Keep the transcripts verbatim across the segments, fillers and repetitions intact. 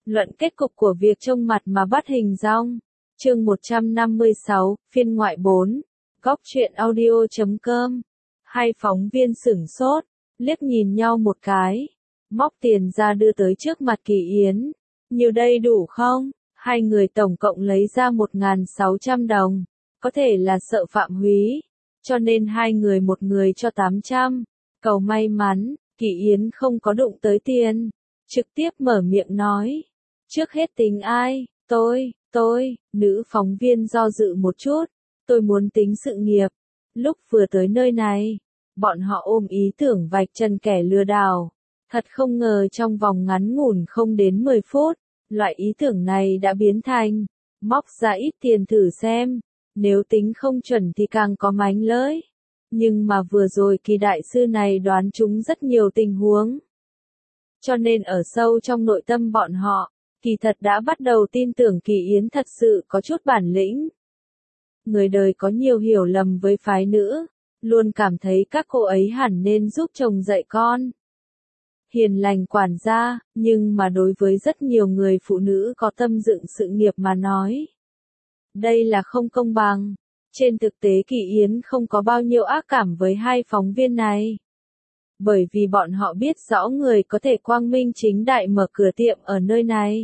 Luận kết cục của việc trông mặt mà bắt hình dong. Chương một trăm năm mươi sáu, phiên ngoại bốn. Góc truyện audio chấm com. Hai phóng viên sửng sốt, liếc nhìn nhau một cái, móc tiền ra đưa tới trước mặt Kỳ Yến. Nhiều đây đủ không? Hai người tổng cộng lấy ra một nghìn sáu trăm đồng, có thể là sợ Phạm Húy, cho nên hai người một người cho tám trăm. Cầu may mắn, Kỳ Yến không có đụng tới tiền, trực tiếp mở miệng nói. Trước hết tính ai? Tôi, tôi, nữ phóng viên do dự một chút, tôi muốn tính sự nghiệp. Lúc vừa tới nơi này, bọn họ ôm ý tưởng vạch trần kẻ lừa đảo. Thật không ngờ trong vòng ngắn ngủn không đến mười phút, loại ý tưởng này đã biến thành, móc ra ít tiền thử xem, nếu tính không chuẩn thì càng có mánh lới. Nhưng mà vừa rồi Kỳ đại sư này đoán trúng rất nhiều tình huống. Cho nên ở sâu trong nội tâm bọn họ, kỳ thật đã bắt đầu tin tưởng Kỳ Yến thật sự có chút bản lĩnh. Người đời có nhiều hiểu lầm với phái nữ, luôn cảm thấy các cô ấy hẳn nên giúp chồng dạy con. Hiền lành quản gia, nhưng mà đối với rất nhiều người phụ nữ có tâm dựng sự nghiệp mà nói. Đây là không công bằng. Trên thực tế Kỳ Yến không có bao nhiêu ác cảm với hai phóng viên này. Bởi vì bọn họ biết rõ người có thể quang minh chính đại mở cửa tiệm ở nơi này.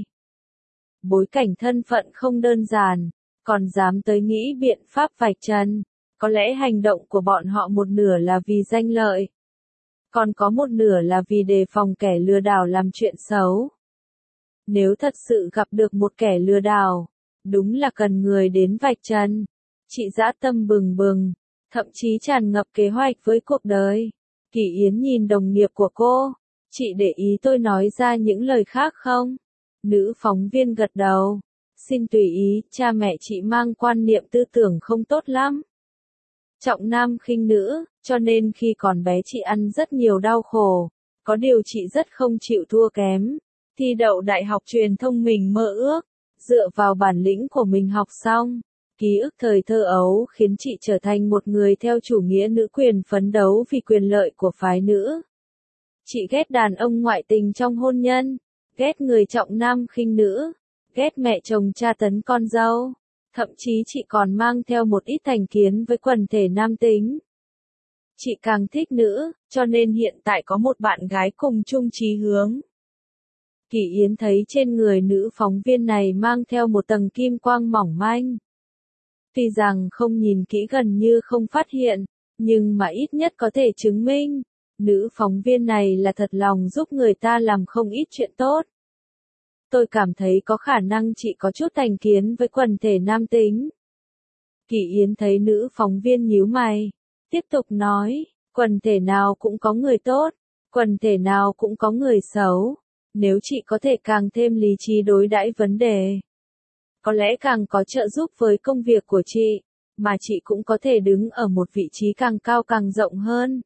Bối cảnh thân phận không đơn giản, còn dám tới nghĩ biện pháp vạch trần. Có lẽ hành động của bọn họ một nửa là vì danh lợi. Còn có một nửa là vì đề phòng kẻ lừa đảo làm chuyện xấu. Nếu thật sự gặp được một kẻ lừa đảo, đúng là cần người đến vạch trần. Chị dã tâm bừng bừng, thậm chí tràn ngập kế hoạch với cuộc đời. Kỳ Yến nhìn đồng nghiệp của cô, chị để ý tôi nói ra những lời khác không? Nữ phóng viên gật đầu, xin tùy ý, cha mẹ chị mang quan niệm tư tưởng không tốt lắm. Trọng nam khinh nữ, cho nên khi còn bé chị ăn rất nhiều đau khổ, có điều chị rất không chịu thua kém. Thi đậu đại học truyền thông mình mơ ước, dựa vào bản lĩnh của mình học xong. Ký ức thời thơ ấu khiến chị trở thành một người theo chủ nghĩa nữ quyền phấn đấu vì quyền lợi của phái nữ. Chị ghét đàn ông ngoại tình trong hôn nhân, ghét người trọng nam khinh nữ, ghét mẹ chồng tra tấn con dâu. Thậm chí chị còn mang theo một ít thành kiến với quần thể nam tính. Chị càng thích nữ, cho nên hiện tại có một bạn gái cùng chung chí hướng. Kỳ Yến thấy trên người nữ phóng viên này mang theo một tầng kim quang mỏng manh. Tuy rằng không nhìn kỹ gần như không phát hiện, nhưng mà ít nhất có thể chứng minh, nữ phóng viên này là thật lòng giúp người ta làm không ít chuyện tốt. Tôi cảm thấy có khả năng chị có chút thành kiến với quần thể nam tính. Kỳ Yến thấy nữ phóng viên nhíu mày, tiếp tục nói, quần thể nào cũng có người tốt, quần thể nào cũng có người xấu. Nếu chị có thể càng thêm lý trí đối đãi vấn đề, có lẽ càng có trợ giúp với công việc của chị, mà chị cũng có thể đứng ở một vị trí càng cao càng rộng hơn.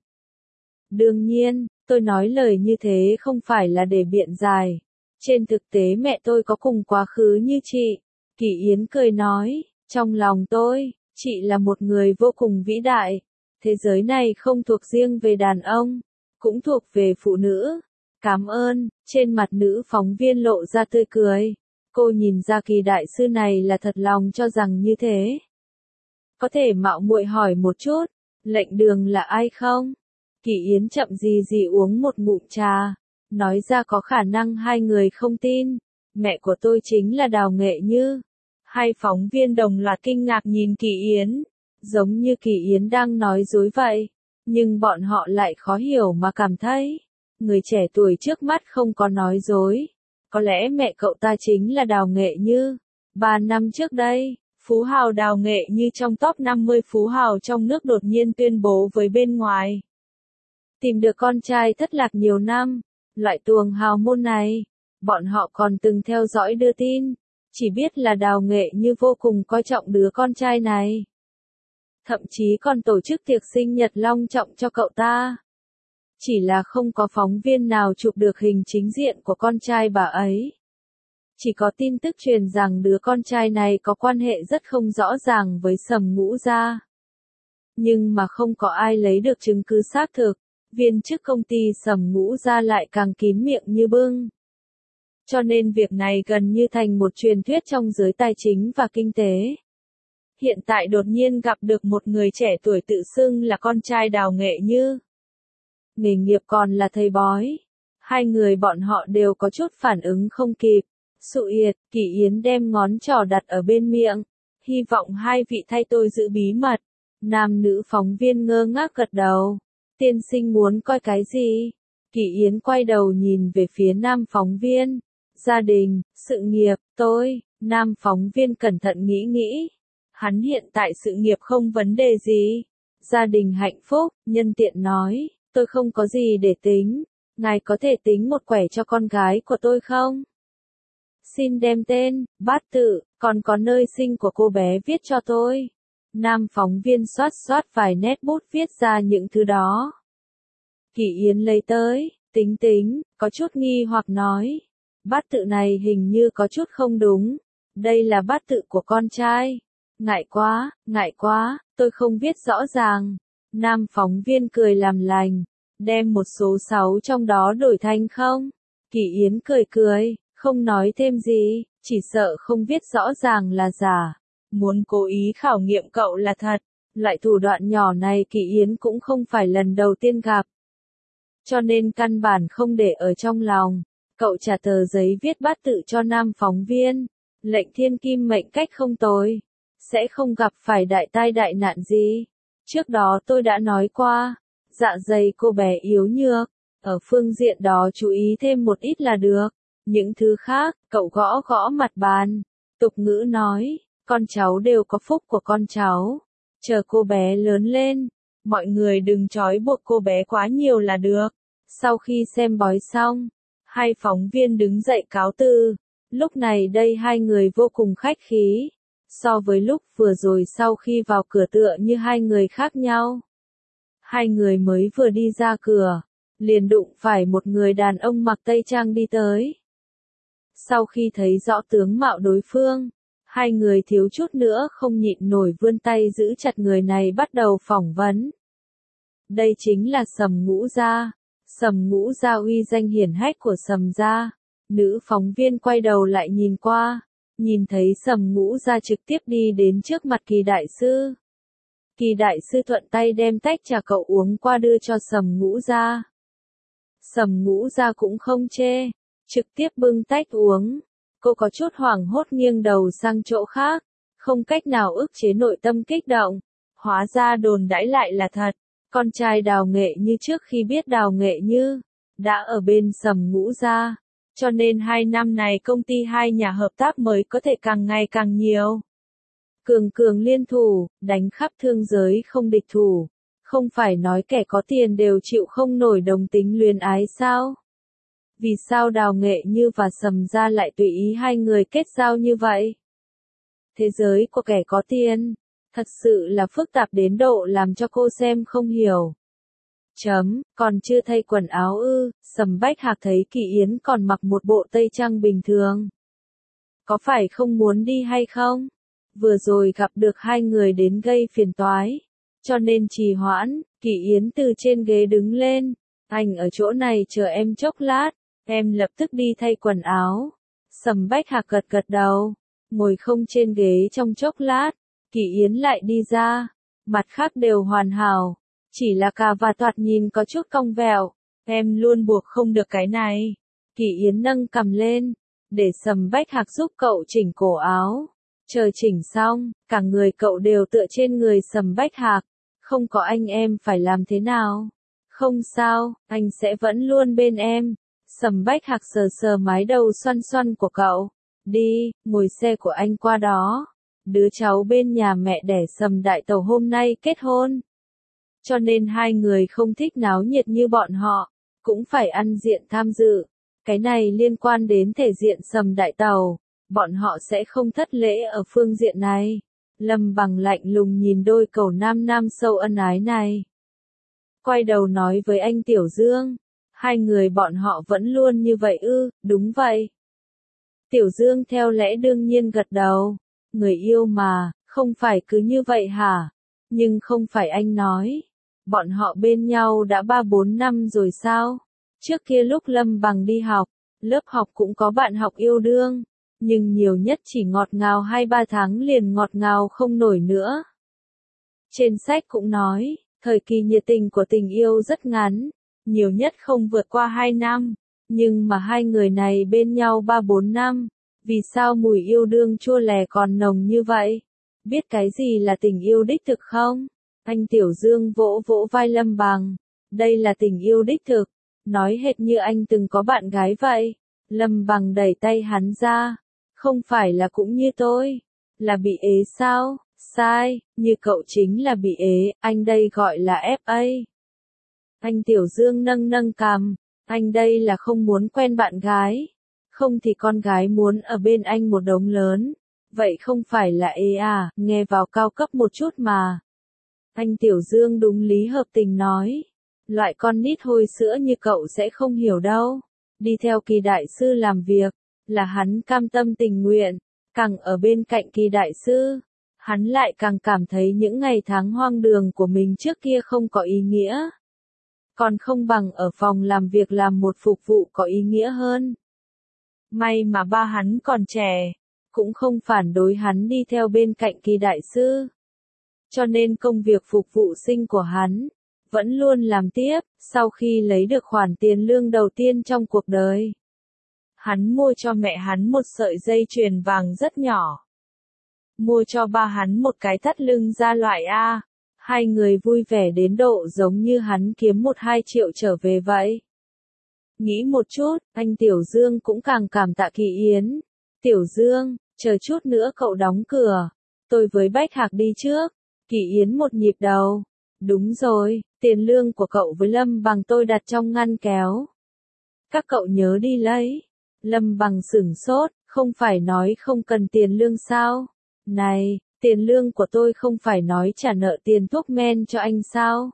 Đương nhiên, tôi nói lời như thế không phải là để biện giải. Trên thực tế mẹ tôi có cùng quá khứ như chị. Kỳ Yến cười nói, trong lòng tôi, chị là một người vô cùng vĩ đại. Thế giới này không thuộc riêng về đàn ông, cũng thuộc về phụ nữ. Cảm ơn, trên mặt nữ phóng viên lộ ra tươi cười. Cô nhìn ra Kỳ đại sư này là thật lòng cho rằng như thế. Có thể mạo muội hỏi một chút, lệnh đường là ai không? Kỳ Yến chậm gì gì uống một ngụm trà, nói ra có khả năng hai người không tin. Mẹ của tôi chính là Đào Nghệ Như. Hai phóng viên đồng loạt kinh ngạc nhìn Kỳ Yến, giống như Kỳ Yến đang nói dối vậy. Nhưng bọn họ lại khó hiểu mà cảm thấy, người trẻ tuổi trước mắt không có nói dối. Có lẽ mẹ cậu ta chính là Đào Nghệ Như. Ba năm trước đây, phú hào Đào Nghệ Như trong top năm mươi phú hào trong nước đột nhiên tuyên bố với bên ngoài. Tìm được con trai thất lạc nhiều năm, loại tuồng hào môn này, bọn họ còn từng theo dõi đưa tin, chỉ biết là Đào Nghệ Như vô cùng coi trọng đứa con trai này. Thậm chí còn tổ chức tiệc sinh nhật long trọng cho cậu ta. Chỉ là không có phóng viên nào chụp được hình chính diện của con trai bà ấy. Chỉ có tin tức truyền rằng đứa con trai này có quan hệ rất không rõ ràng với Sầm Ngũ Gia. Nhưng mà không có ai lấy được chứng cứ xác thực, viên chức công ty Sầm Ngũ Gia lại càng kín miệng như bưng. Cho nên việc này gần như thành một truyền thuyết trong giới tài chính và kinh tế. Hiện tại đột nhiên gặp được một người trẻ tuổi tự xưng là con trai Đào Nghệ Như. Nghề nghiệp còn là thầy bói. Hai người bọn họ đều có chút phản ứng không kịp. Sụ yệt, Kỳ Yến đem ngón trỏ đặt ở bên miệng. Hy vọng hai vị thay tôi giữ bí mật. Nam nữ phóng viên ngơ ngác gật đầu. Tiên sinh muốn coi cái gì? Kỳ Yến quay đầu nhìn về phía nam phóng viên. Gia đình, sự nghiệp, tôi. Nam phóng viên cẩn thận nghĩ nghĩ. Hắn hiện tại sự nghiệp không vấn đề gì. Gia đình hạnh phúc, nhân tiện nói. Tôi không có gì để tính. Ngài có thể tính một quẻ cho con gái của tôi không? Xin đem tên, bát tự, còn có nơi sinh của cô bé viết cho tôi. Nam phóng viên soát soát vài nét bút viết ra những thứ đó. Kỳ Yến lấy tới, tính tính, có chút nghi hoặc nói. Bát tự này hình như có chút không đúng. Đây là bát tự của con trai. Ngại quá, ngại quá, tôi không viết rõ ràng. Nam phóng viên cười làm lành. Đem một số sáu trong đó đổi thành không? Kỳ Yến cười cười, không nói thêm gì, chỉ sợ không viết rõ ràng là giả. Muốn cố ý khảo nghiệm cậu là thật. Loại thủ đoạn nhỏ này Kỳ Yến cũng không phải lần đầu tiên gặp. Cho nên căn bản không để ở trong lòng. Cậu trả tờ giấy viết bát tự cho nam phóng viên. Lệnh thiên kim mệnh cách không tồi. Sẽ không gặp phải đại tai đại nạn gì. Trước đó tôi đã nói qua. Dạ dày cô bé yếu nhược. Ở phương diện đó chú ý thêm một ít là được. Những thứ khác, cậu gõ gõ mặt bàn. Tục ngữ nói, con cháu đều có phúc của con cháu. Chờ cô bé lớn lên. Mọi người đừng trói buộc cô bé quá nhiều là được. Sau khi xem bói xong, hai phóng viên đứng dậy cáo từ. Lúc này đây hai người vô cùng khách khí. So với lúc vừa rồi sau khi vào cửa tựa như hai người khác nhau. Hai người mới vừa đi ra cửa, liền đụng phải một người đàn ông mặc tây trang đi tới. Sau khi thấy rõ tướng mạo đối phương, hai người thiếu chút nữa không nhịn nổi vươn tay giữ chặt người này bắt đầu phỏng vấn. Đây chính là Sầm Ngũ Gia. Sầm Ngũ Gia uy danh hiển hách của Sầm gia. Nữ phóng viên quay đầu lại nhìn qua, nhìn thấy Sầm Ngũ Gia trực tiếp đi đến trước mặt Kỳ đại sư. Kỳ đại sư thuận tay đem tách trà cậu uống qua đưa cho Sầm Ngũ Gia. Sầm Ngũ Gia cũng không chê, trực tiếp bưng tách uống. Cô có chút hoảng hốt nghiêng đầu sang chỗ khác, không cách nào ức chế nội tâm kích động. Hóa ra đồn đãi lại là thật. Con trai Đào Nghệ Như trước khi biết Đào Nghệ Như đã ở bên Sầm Ngũ Gia, cho nên hai năm này công ty hai nhà hợp tác mới có thể càng ngày càng nhiều. Cường cường liên thủ, đánh khắp thương giới không địch thủ. Không phải nói kẻ có tiền đều chịu không nổi đồng tính luyến ái sao? Vì sao Đào Nghệ Như và Sầm gia lại tùy ý hai người kết giao như vậy? Thế giới của kẻ có tiền, thật sự là phức tạp đến độ làm cho cô xem không hiểu. Chấm, còn chưa thay quần áo ư? Sầm Bách Hạc thấy Kỳ Yến còn mặc một bộ tây trang bình thường. Có phải không muốn đi hay không? Vừa rồi gặp được hai người đến gây phiền toái, cho nên trì hoãn. Kỳ Yến từ trên ghế đứng lên. Anh ở chỗ này chờ em chốc lát, em lập tức đi thay quần áo. Sầm Bách Hạc gật gật đầu, ngồi không trên ghế trong chốc lát. Kỳ Yến lại đi ra, mặt khác đều hoàn hảo, chỉ là cà và thoạt nhìn có chút cong vẹo. Em luôn buộc không được cái này. Kỳ Yến nâng cằm lên, để Sầm Bách Hạc giúp cậu chỉnh cổ áo. Chờ chỉnh xong, cả người cậu đều tựa trên người Sầm Bách Hạc. Không có anh em phải làm thế nào? Không sao, anh sẽ vẫn luôn bên em. Sầm Bách Hạc sờ sờ mái đầu xoăn xoăn của cậu. Đi, ngồi xe của anh qua đó. Đứa cháu bên nhà mẹ đẻ Sầm Đại Tẩu hôm nay kết hôn. Cho nên hai người không thích náo nhiệt như bọn họ, cũng phải ăn diện tham dự. Cái này liên quan đến thể diện Sầm Đại Tẩu, bọn họ sẽ không thất lễ ở phương diện này. Lâm Bằng lạnh lùng nhìn đôi cầu nam nam sâu ân ái này. Quay đầu nói với anh Tiểu Dương, hai người bọn họ vẫn luôn như vậy ư? Đúng vậy. Tiểu Dương theo lẽ đương nhiên gật đầu. Người yêu mà, không phải cứ như vậy hả? Nhưng không phải anh nói. Bọn họ bên nhau đã ba bốn năm rồi sao? Trước kia lúc Lâm Bằng đi học, Lớp học cũng có bạn học yêu đương, nhưng nhiều nhất chỉ ngọt ngào hai ba tháng liền ngọt ngào không nổi nữa. Trên sách cũng nói, thời kỳ nhiệt tình của tình yêu rất ngắn, nhiều nhất không vượt qua hai năm, nhưng mà hai người này bên nhau ba bốn năm, vì sao mùi yêu đương chua lè còn nồng như vậy? Biết cái gì là tình yêu đích thực không? Anh Tiểu Dương vỗ vỗ vai Lâm Bằng, đây là tình yêu đích thực, nói hệt như anh từng có bạn gái vậy. Lâm Bằng đẩy tay hắn ra, không phải là cũng như tôi, là bị ế sao? Sai, như cậu chính là bị ế, anh đây gọi là ép a. Anh Tiểu Dương nâng nâng cằm, anh đây là không muốn quen bạn gái, không thì con gái muốn ở bên anh một đống lớn, vậy không phải là ế à, nghe vào cao cấp một chút mà. Anh Tiểu Dương đúng lý hợp tình nói, loại con nít hôi sữa như cậu sẽ không hiểu đâu, đi theo Kỳ đại sư làm việc, là hắn cam tâm tình nguyện, càng ở bên cạnh Kỳ đại sư, hắn lại càng cảm thấy những ngày tháng hoang đường của mình trước kia không có ý nghĩa. Còn không bằng ở phòng làm việc làm một phục vụ có ý nghĩa hơn. May mà ba hắn còn trẻ, cũng không phản đối hắn đi theo bên cạnh Kỳ đại sư. Cho nên công việc phục vụ sinh của hắn, vẫn luôn làm tiếp, sau khi lấy được khoản tiền lương đầu tiên trong cuộc đời. Hắn mua cho mẹ hắn một sợi dây chuyền vàng rất nhỏ. Mua cho ba hắn một cái thắt lưng da loại A. Hai người vui vẻ đến độ giống như hắn kiếm một hai triệu trở về vậy. Nghĩ một chút, anh Tiểu Dương cũng càng cảm tạ Kỳ Yến. Tiểu Dương, chờ chút nữa cậu đóng cửa. Tôi với Bách Hạc đi trước. Kỳ Yến một nhịp đầu. Đúng rồi, tiền lương của cậu với Lâm Bằng tôi đặt trong ngăn kéo. Các cậu nhớ đi lấy. Lâm Bằng sửng sốt, không phải nói không cần tiền lương sao? Này, tiền lương của tôi không phải nói trả nợ tiền thuốc men cho anh sao?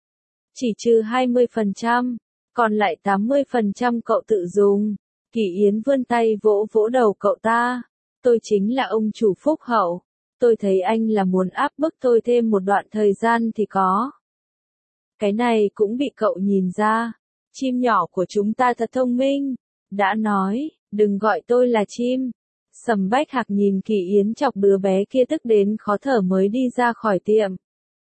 Chỉ trừ hai mươi phần trăm, còn lại tám mươi phần trăm cậu tự dùng. Kỳ Yến vươn tay vỗ vỗ đầu cậu ta. Tôi chính là ông chủ phúc hậu. Tôi thấy anh là muốn áp bức tôi thêm một đoạn thời gian thì có. Cái này cũng bị cậu nhìn ra. Chim nhỏ của chúng ta thật thông minh. Đã nói, đừng gọi tôi là chim. Sầm Bách Hạc nhìn Kỳ Yến chọc đứa bé kia tức đến khó thở mới đi ra khỏi tiệm.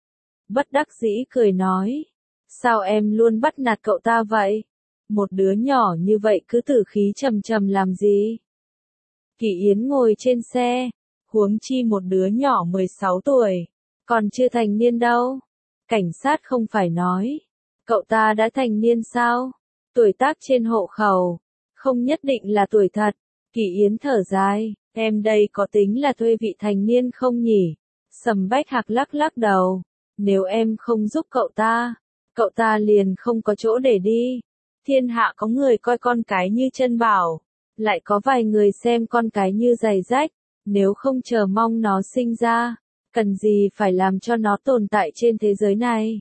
Bất đắc dĩ cười nói. Sao em luôn bắt nạt cậu ta vậy? Một đứa nhỏ như vậy cứ tử khí trầm trầm làm gì? Kỳ Yến ngồi trên xe. Huống chi một đứa nhỏ mười sáu tuổi. Còn chưa thành niên đâu. Cảnh sát không phải nói. Cậu ta đã thành niên sao? Tuổi tác trên hộ khẩu. Không nhất định là tuổi thật. Kỳ Yến thở dài, em đây có tính là thuê vị thành niên không nhỉ? Sầm Bách Hạc lắc lắc đầu, nếu em không giúp cậu ta, cậu ta liền không có chỗ để đi. Thiên hạ có người coi con cái như chân bảo, lại có vài người xem con cái như giày rách, nếu không chờ mong nó sinh ra, cần gì phải làm cho nó tồn tại trên thế giới này.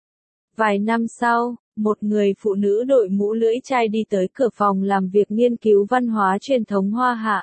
Vài năm sau, một người phụ nữ đội mũ lưỡi chai đi tới cửa phòng làm việc nghiên cứu văn hóa truyền thống Hoa Hạ.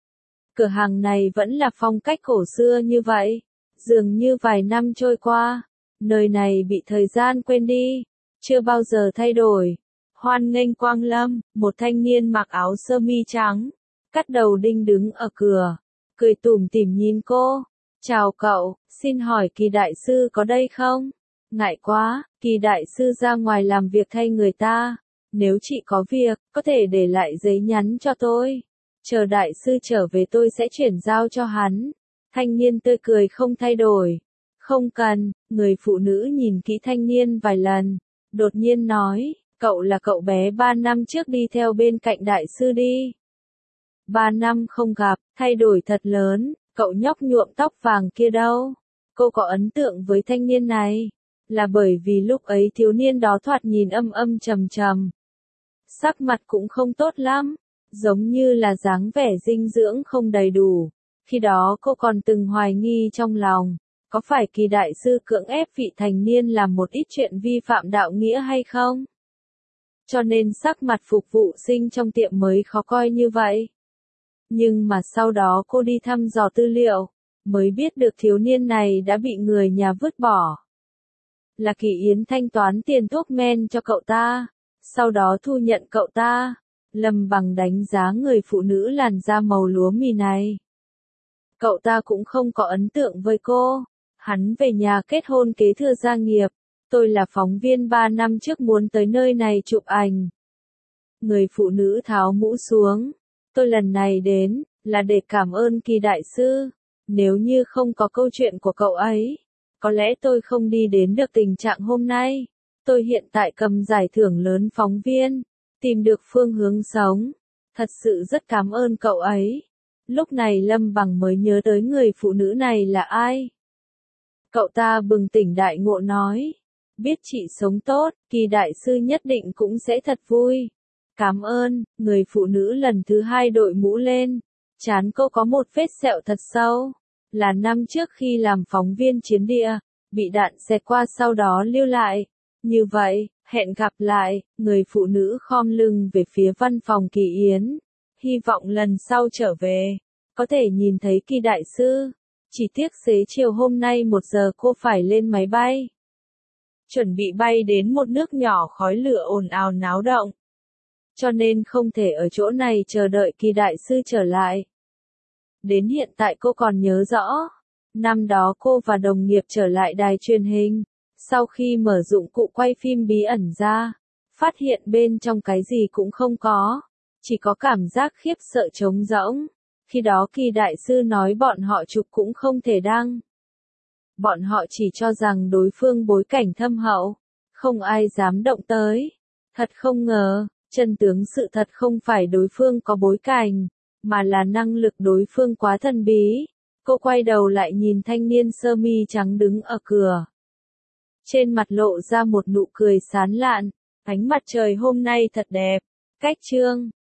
Cửa hàng này vẫn là phong cách cổ xưa như vậy. Dường như vài năm trôi qua, nơi này bị thời gian quên đi, chưa bao giờ thay đổi. Hoan nghênh quang lâm, một thanh niên mặc áo sơ mi trắng, cắt đầu đinh đứng ở cửa, cười tủm tỉm nhìn cô. Chào cậu, xin hỏi Kỳ đại sư có đây không? Ngại quá, Kỳ đại sư ra ngoài làm việc thay người ta. Nếu chị có việc, có thể để lại giấy nhắn cho tôi. Chờ đại sư trở về tôi sẽ chuyển giao cho hắn. Thanh niên tươi cười không thay đổi. Không cần, người phụ nữ nhìn kỹ thanh niên vài lần. Đột nhiên nói, cậu là cậu bé ba năm trước đi theo bên cạnh đại sư đi. Ba năm không gặp, thay đổi thật lớn, cậu nhóc nhuộm tóc vàng kia đâu? Cô có ấn tượng với thanh niên này? Là bởi vì lúc ấy thiếu niên đó thoạt nhìn âm âm trầm trầm. Sắc mặt cũng không tốt lắm, giống như là dáng vẻ dinh dưỡng không đầy đủ. Khi đó cô còn từng hoài nghi trong lòng, có phải Kỳ đại sư cưỡng ép vị thành niên làm một ít chuyện vi phạm đạo nghĩa hay không? Cho nên sắc mặt phục vụ sinh trong tiệm mới khó coi như vậy. Nhưng mà sau đó cô đi thăm dò tư liệu, mới biết được thiếu niên này đã bị người nhà vứt bỏ. Là Kỳ Yến thanh toán tiền thuốc men cho cậu ta, sau đó thu nhận cậu ta, Lâm Bằng đánh giá người phụ nữ làn da màu lúa mì này. Cậu ta cũng không có ấn tượng với cô. Hắn về nhà kết hôn kế thừa gia nghiệp. Tôi là phóng viên ba năm trước muốn tới nơi này chụp ảnh. Người phụ nữ tháo mũ xuống. Tôi lần này đến, là để cảm ơn Kỳ đại sư. Nếu như không có câu chuyện của cậu ấy, có lẽ tôi không đi đến được tình trạng hôm nay. Tôi hiện tại cầm giải thưởng lớn phóng viên, tìm được phương hướng sống. Thật sự rất cảm ơn cậu ấy. Lúc này Lâm Bằng mới nhớ tới người phụ nữ này là ai. Cậu ta bừng tỉnh đại ngộ nói. Biết chị sống tốt, Kỳ đại sư nhất định cũng sẽ thật vui. Cảm ơn, người phụ nữ lần thứ hai đội mũ lên. Trán cô có một vết sẹo thật sâu. Là năm trước khi làm phóng viên chiến địa, bị đạn xẹt qua sau đó lưu lại. Như vậy, hẹn gặp lại, người phụ nữ khom lưng về phía văn phòng Kỳ Yến. Hy vọng lần sau trở về, có thể nhìn thấy Kỳ đại sư. Chỉ tiếc xế chiều hôm nay một giờ cô phải lên máy bay. Chuẩn bị bay đến một nước nhỏ khói lửa ồn ào náo động. Cho nên không thể ở chỗ này chờ đợi Kỳ đại sư trở lại. Đến hiện tại cô còn nhớ rõ. Năm đó cô và đồng nghiệp trở lại đài truyền hình. Sau khi mở dụng cụ quay phim bí ẩn ra, phát hiện bên trong cái gì cũng không có. Chỉ có cảm giác khiếp sợ trống rỗng. Khi đó Kỳ đại sư nói bọn họ chụp cũng không thể đăng. Bọn họ chỉ cho rằng đối phương bối cảnh thâm hậu. Không ai dám động tới. Thật không ngờ, chân tướng sự thật không phải đối phương có bối cảnh, mà là năng lực đối phương quá thần bí. Cô quay đầu lại nhìn thanh niên sơ mi trắng đứng ở cửa. Trên mặt lộ ra một nụ cười sán lạn. Ánh mặt trời hôm nay thật đẹp. Cách chương